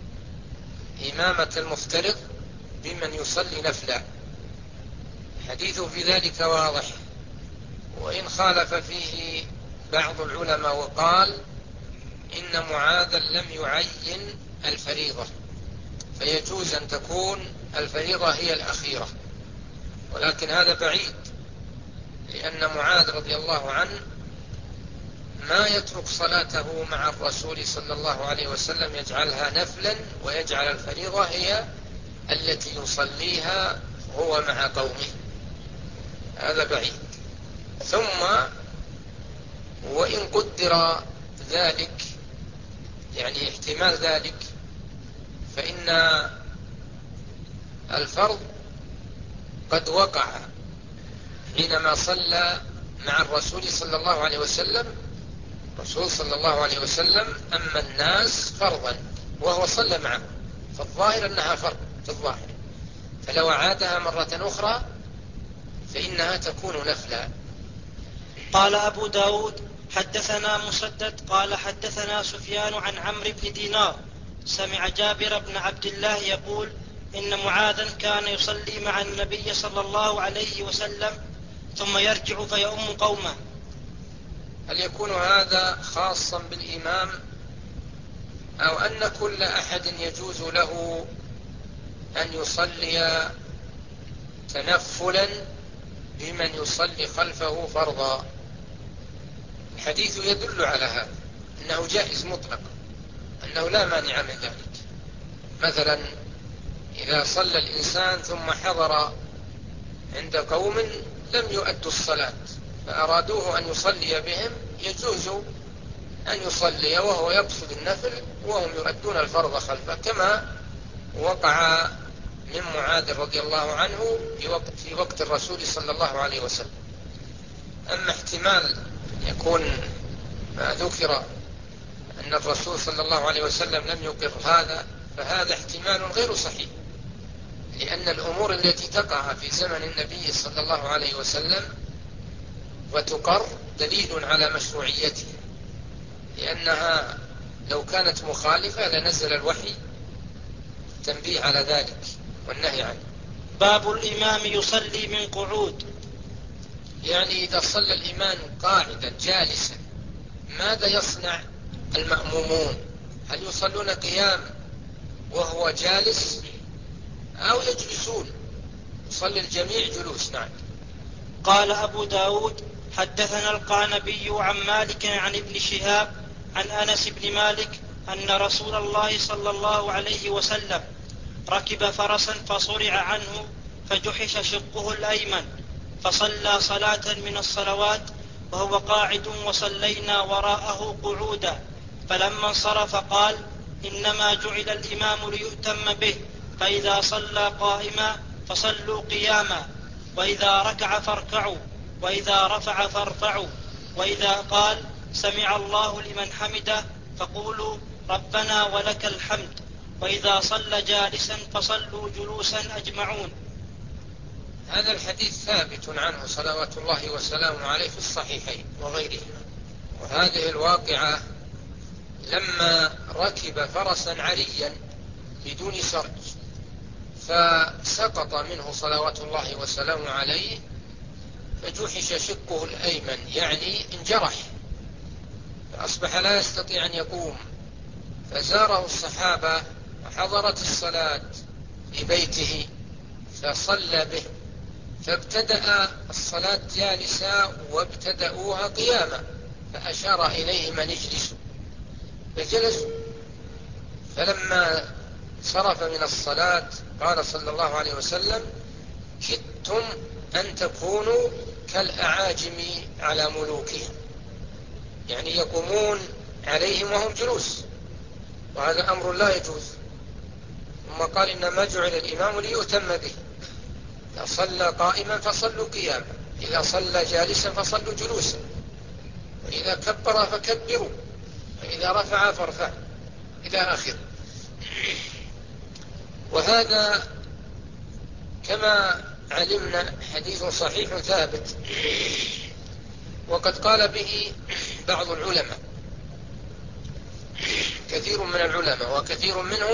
إمامة المفترض بمن يصلي نفلا، حديثه في ذلك واضح. وإن خالف فيه بعض العلماء وقال إن معاذا لم يعين الفريضة، فيجوز أن تكون الفريضة هي الأخيرة، ولكن هذا بعيد، لأن معاذ رضي الله عنه ما يترك صلاته مع الرسول صلى الله عليه وسلم يجعلها نفلا ويجعل الفريضة هي التي يصليها هو مع قومه، هذا بعيد. ثم وإن قدر ذلك، يعني احتمال ذلك، فإن الفرض قد وقع حينما صلى مع الرسول صلى الله عليه وسلم، الرسول صلى الله عليه وسلم أما الناس فرضا وهو صلى معه، فالظاهر أنها فرض في الظاهر، فلو عادها مرة أخرى فإنها تكون نفلا. قال أبو داود حدثنا مسدد قال حدثنا سفيان عن عمرو بن دينار سمع جابر بن عبد الله يقول إن معاذا كان يصلي مع النبي صلى الله عليه وسلم ثم يرجع فيؤم قومه. هل يكون هذا خاصا بالإمام أو أن كل أحد يجوز له أن يصلي تنفلا بمن يصلي خلفه فرضا؟ الحديث يدل على هذا، أنه جائز مطلق، أنه لا مانع من ذلك. مثلا إذا صلى الإنسان ثم حضر عند قوم لم يؤدوا الصلاة فأرادوه أن يصلي بهم، يجوز أن يصلي وهو يقصد النفل وهم يؤدون الفرض خلفه، كما وقع من معاذ رضي الله عنه في وقت الرسول صلى الله عليه وسلم. أما احتمال يكون ما ذكر أن الرسول صلى الله عليه وسلم لم يقر هذا، فهذا احتمال غير صحيح، لأن الأمور التي تقع في زمن النبي صلى الله عليه وسلم وتقر دليل على مشروعيته، لأنها لو كانت مخالفة لنزل الوحي تنبيه على ذلك والنهي عنه. باب الإمام يصلي من قعود. يعني إذا صلى الإمام قاعدا جالسا ماذا يصنع المأمومون؟ هل يصلون قيام وهو جالس أو يجلسون؟ يصلي الجميع جلوس. نعم. قال أبو داود حدثنا القعنبي عن مالك عن ابن شهاب عن أنس بن مالك أن رسول الله صلى الله عليه وسلم ركب فرسا فصرع عنه فجحش شقه الأيمن فصلى صلاة من الصلوات وهو قاعد وصلينا وراءه قعودا، فلما انصرف قال إنما جعل الإمام ليؤتم به، فإذا صلى قائما فصلوا قياما، وإذا ركع فاركعوا، وإذا رفع فارفعوا، وإذا قال سمع الله لمن حمده فقولوا ربنا ولك الحمد، وإذا صلى جالسا فصلوا جلوسا أجمعون. هذا الحديث ثابت عنه صلوات الله وسلامه عليه في الصحيحين وغيرهما. وهذه الواقعة لما ركب فرسا عريا بدون سرج فسقط منه صلوات الله وسلامه عليه، فجحش شقه الأيمن، يعني انجرح، فأصبح لا يستطيع أن يقوم. فزاره الصحابة وحضرت الصلاة في بيته فصلى به، فابتدأ الصلاة جالسا وابتدأوها قياما، فأشار إليهم أن اجلسوا فجلسوا. فلما صرف من الصلاة قال صلى الله عليه وسلم: كدتم أن تكونوا كالأعاجم على ملوكهم، يعني يقومون عليهم وهم جلوس، وهذا أمر لا يجوز. ثم قال: إنما جعل الإمام ليؤتم به، إذا صلى قائما فصلوا قياما، إذا صلى جالسا فصلوا جلوسا، وإذا كبر فكبروا، وإذا رفع فارفعوا، إلى آخره. وهذا كما علمنا حديث صحيح ثابت، وقد قال به بعض العلماء، كثير من العلماء، وكثير منهم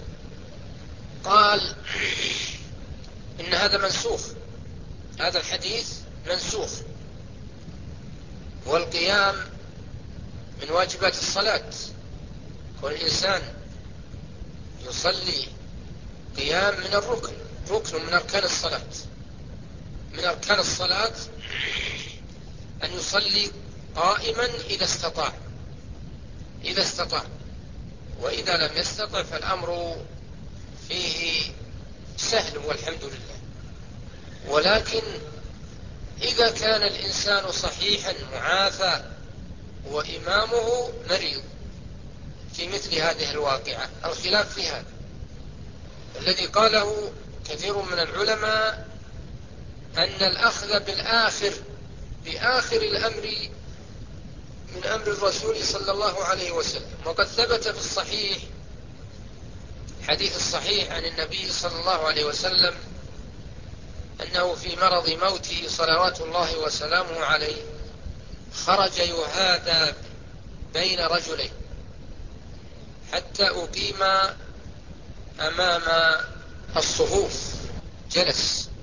قال إن هذا منسوخ، هذا الحديث منسوخ، والقيام من واجبات الصلاة، والإنسان يصلي قيام من الركن، ركن من أركان الصلاة. من أركان الصلاة أن يصلي قائما إذا استطاع، وإذا لم يستطع فالأمر فيه سهل والحمد لله. ولكن إذا كان الإنسان صحيحا معافى وإمامه مريض في مثل هذه الواقعة، الخلاف في هذا الذي قاله كثير من العلماء، أن الأخذ بآخر الأمر من أمر الرسول صلى الله عليه وسلم. وقد ثبت في الصحيح، حديث الصحيح عن النبي صلى الله عليه وسلم، أنه في مرض موته صلوات الله وسلامه عليه خرج يهادى بين رجلين حتى أقيم أمام الصفوف، جلس